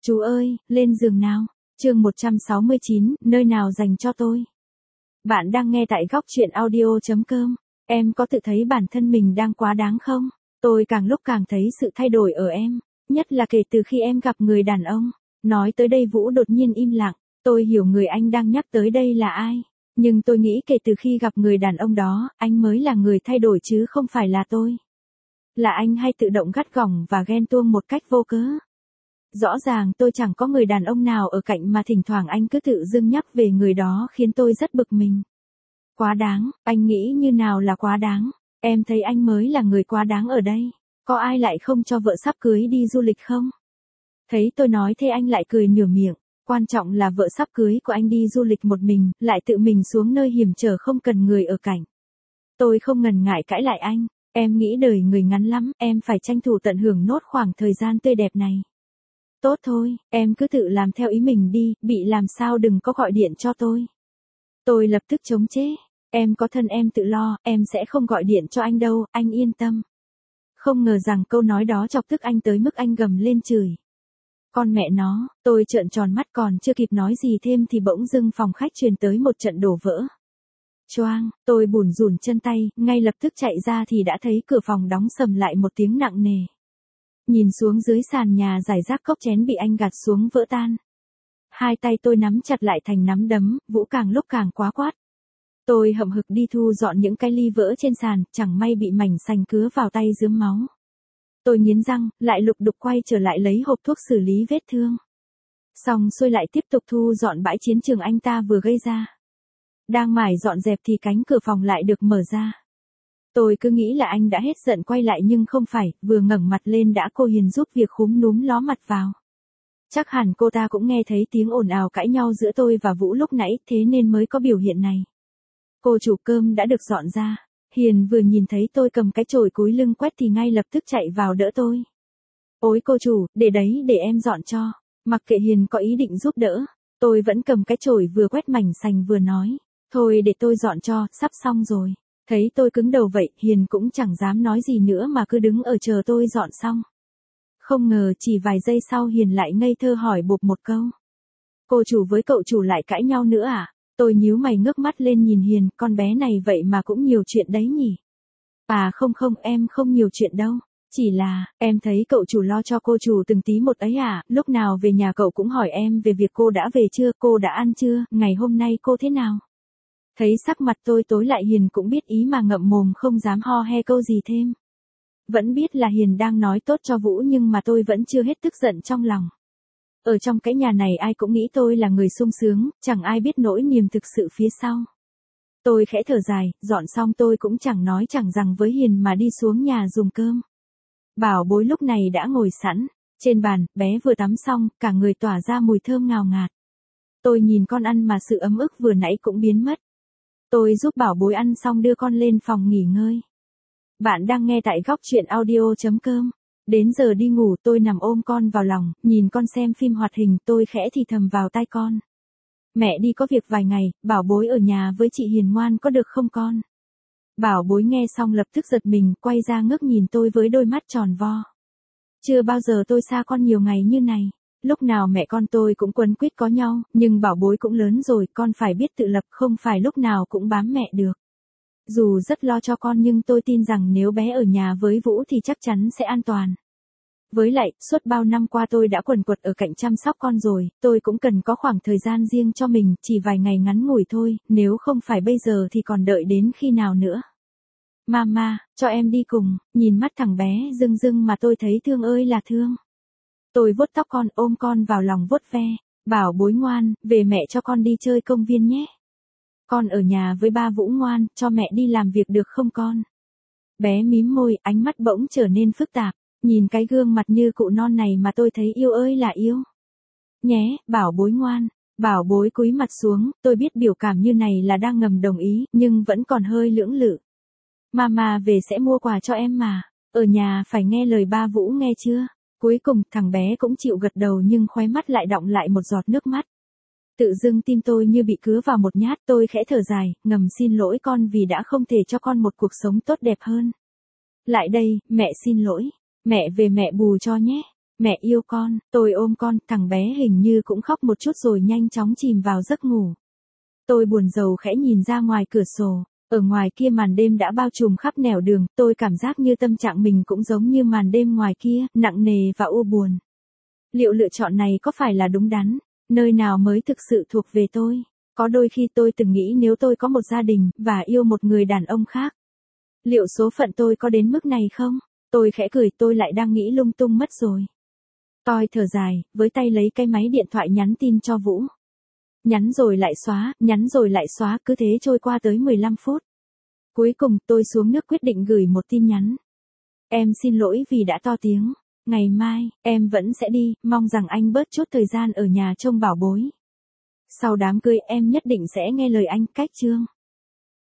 Chú ơi, lên giường nào. Chương 169, nơi nào dành cho tôi. Bạn đang nghe tại góc truyện audio.com. Em có tự thấy bản thân mình đang quá đáng không? Tôi càng lúc càng thấy sự thay đổi ở em, nhất là kể từ khi em gặp người đàn ông. Nói tới đây Vũ đột nhiên im lặng, tôi hiểu người anh đang nhắc tới đây là ai. Nhưng tôi nghĩ kể từ khi gặp người đàn ông đó, anh mới là người thay đổi chứ không phải là tôi. Là anh hay tự động gắt gỏng và ghen tuông một cách vô cớ. Rõ ràng tôi chẳng có người đàn ông nào ở cạnh mà thỉnh thoảng anh cứ tự dưng nhắc về người đó khiến tôi rất bực mình. Quá đáng, anh nghĩ như nào là quá đáng? Em thấy anh mới là người quá đáng ở đây. Có ai lại không cho vợ sắp cưới đi du lịch không? Thấy tôi nói thế anh lại cười nửa miệng. Quan trọng là vợ sắp cưới của anh đi du lịch một mình, lại tự mình xuống nơi hiểm trở không cần người ở cạnh. Tôi không ngần ngại cãi lại anh. Em nghĩ đời người ngắn lắm, em phải tranh thủ tận hưởng nốt khoảng thời gian tươi đẹp này. Tốt thôi, em cứ tự làm theo ý mình đi, bị làm sao đừng có gọi điện cho tôi. Tôi lập tức chống chế. Em có thân em tự lo, em sẽ không gọi điện cho anh đâu, anh yên tâm. Không ngờ rằng câu nói đó chọc tức anh tới mức anh gầm lên chửi. Con mẹ nó, tôi trợn tròn mắt còn chưa kịp nói gì thêm thì bỗng dưng phòng khách truyền tới một trận đổ vỡ. Choang, tôi bủn rủn chân tay, ngay lập tức chạy ra thì đã thấy cửa phòng đóng sầm lại một tiếng nặng nề. Nhìn xuống dưới sàn nhà rải rác cốc chén bị anh gạt xuống vỡ tan. Hai tay tôi nắm chặt lại thành nắm đấm, Vũ càng lúc càng quá quát. Tôi hậm hực đi thu dọn những cái ly vỡ trên sàn, chẳng may bị mảnh sành cứa vào tay rướm máu. Tôi nghiến răng, lại lục đục quay trở lại lấy hộp thuốc xử lý vết thương. Xong xuôi lại tiếp tục thu dọn bãi chiến trường anh ta vừa gây ra. Đang mải dọn dẹp thì cánh cửa phòng lại được mở ra. Tôi cứ nghĩ là anh đã hết giận quay lại nhưng không phải, vừa ngẩng mặt lên đã cô Hiền giúp việc khúm núm ló mặt vào. Chắc hẳn cô ta cũng nghe thấy tiếng ồn ào cãi nhau giữa tôi và Vũ lúc nãy thế nên mới có biểu hiện này. Cô chủ cơm đã được dọn ra. Hiền vừa nhìn thấy tôi cầm cái chổi cúi lưng quét thì ngay lập tức chạy vào đỡ tôi. Ôi cô chủ, để đấy để em dọn cho. Mặc kệ Hiền có ý định giúp đỡ, tôi vẫn cầm cái chổi vừa quét mảnh sành vừa nói. Thôi để tôi dọn cho, sắp xong rồi. Thấy tôi cứng đầu vậy, Hiền cũng chẳng dám nói gì nữa mà cứ đứng ở chờ tôi dọn xong. Không ngờ chỉ vài giây sau Hiền lại ngây thơ hỏi bụp một câu. Cô chủ với cậu chủ lại cãi nhau nữa à? Tôi nhíu mày ngước mắt lên nhìn Hiền, con bé này vậy mà cũng nhiều chuyện đấy nhỉ? À không, em không nhiều chuyện đâu. Chỉ là, em thấy cậu chủ lo cho cô chủ từng tí một ấy à, lúc nào về nhà cậu cũng hỏi em về việc cô đã về chưa, cô đã ăn chưa, ngày hôm nay cô thế nào? Thấy sắc mặt tôi tối lại Hiền cũng biết ý mà ngậm mồm không dám ho he câu gì thêm. Vẫn biết là Hiền đang nói tốt cho Vũ nhưng mà tôi vẫn chưa hết tức giận trong lòng. Ở trong cái nhà này ai cũng nghĩ tôi là người sung sướng, chẳng ai biết nỗi niềm thực sự phía sau. Tôi khẽ thở dài, dọn xong tôi cũng chẳng nói chẳng rằng với Hiền mà đi xuống nhà dùng cơm. Bảo bối lúc này đã ngồi sẵn, trên bàn, bé vừa tắm xong, cả người tỏa ra mùi thơm ngào ngạt. Tôi nhìn con ăn mà sự ấm ức vừa nãy cũng biến mất. Tôi giúp bảo bối ăn xong đưa con lên phòng nghỉ ngơi. Bạn đang nghe tại góc truyện audio.com. Đến giờ đi ngủ tôi nằm ôm con vào lòng, nhìn con xem phim hoạt hình tôi khẽ thì thầm vào tai con. Mẹ đi có việc vài ngày, bảo bối ở nhà với chị Hiền ngoan có được không con? Bảo bối nghe xong lập tức giật mình, quay ra ngước nhìn tôi với đôi mắt tròn vo. Chưa bao giờ tôi xa con nhiều ngày như này. Lúc nào mẹ con tôi cũng quấn quýt có nhau, nhưng bảo bối cũng lớn rồi, con phải biết tự lập, không phải lúc nào cũng bám mẹ được. Dù rất lo cho con nhưng tôi tin rằng nếu bé ở nhà với Vũ thì chắc chắn sẽ an toàn. Với lại, suốt bao năm qua tôi đã quần quật ở cạnh chăm sóc con rồi, tôi cũng cần có khoảng thời gian riêng cho mình, chỉ vài ngày ngắn ngủi thôi, nếu không phải bây giờ thì còn đợi đến khi nào nữa. Mama, cho em đi cùng, nhìn mắt thằng bé rưng rưng mà tôi thấy thương ơi là thương. Tôi vuốt tóc con ôm con vào lòng vuốt ve, bảo bối ngoan, về mẹ cho con đi chơi công viên nhé. Con ở nhà với ba Vũ ngoan, cho mẹ đi làm việc được không con? Bé mím môi, ánh mắt bỗng trở nên phức tạp, nhìn cái gương mặt như cụ non này mà tôi thấy yêu ơi là yêu. Nhé, bảo bối ngoan, bảo bối cúi mặt xuống, tôi biết biểu cảm như này là đang ngầm đồng ý, nhưng vẫn còn hơi lưỡng lự. Mama về sẽ mua quà cho em mà, ở nhà phải nghe lời ba Vũ nghe chưa? Cuối cùng thằng bé cũng chịu gật đầu nhưng khóe mắt lại đọng lại một giọt nước mắt. Tự dưng tim tôi như bị cứa vào một nhát, tôi khẽ thở dài, ngầm xin lỗi con vì đã không thể cho con một cuộc sống tốt đẹp hơn. Lại đây, mẹ xin lỗi, mẹ về mẹ bù cho nhé. Mẹ yêu con, tôi ôm con, thằng bé hình như cũng khóc một chút rồi nhanh chóng chìm vào giấc ngủ. Tôi buồn rầu khẽ nhìn ra ngoài cửa sổ, ở ngoài kia màn đêm đã bao trùm khắp nẻo đường, tôi cảm giác như tâm trạng mình cũng giống như màn đêm ngoài kia, nặng nề và u buồn. Liệu lựa chọn này có phải là đúng đắn? Nơi nào mới thực sự thuộc về tôi? Có đôi khi tôi từng nghĩ nếu tôi có một gia đình, và yêu một người đàn ông khác. Liệu số phận tôi có đến mức này không? Tôi khẽ cười, tôi lại đang nghĩ lung tung mất rồi. Tôi thở dài, với tay lấy cái máy điện thoại nhắn tin cho Vũ. Nhắn rồi lại xóa, cứ thế trôi qua tới 15 phút. Cuối cùng, tôi xuống nước quyết định gửi một tin nhắn. Em xin lỗi vì đã to tiếng. Ngày mai, em vẫn sẽ đi, mong rằng anh bớt chút thời gian ở nhà trông bảo bối. Sau đám cưới em nhất định sẽ nghe lời anh. Cách chương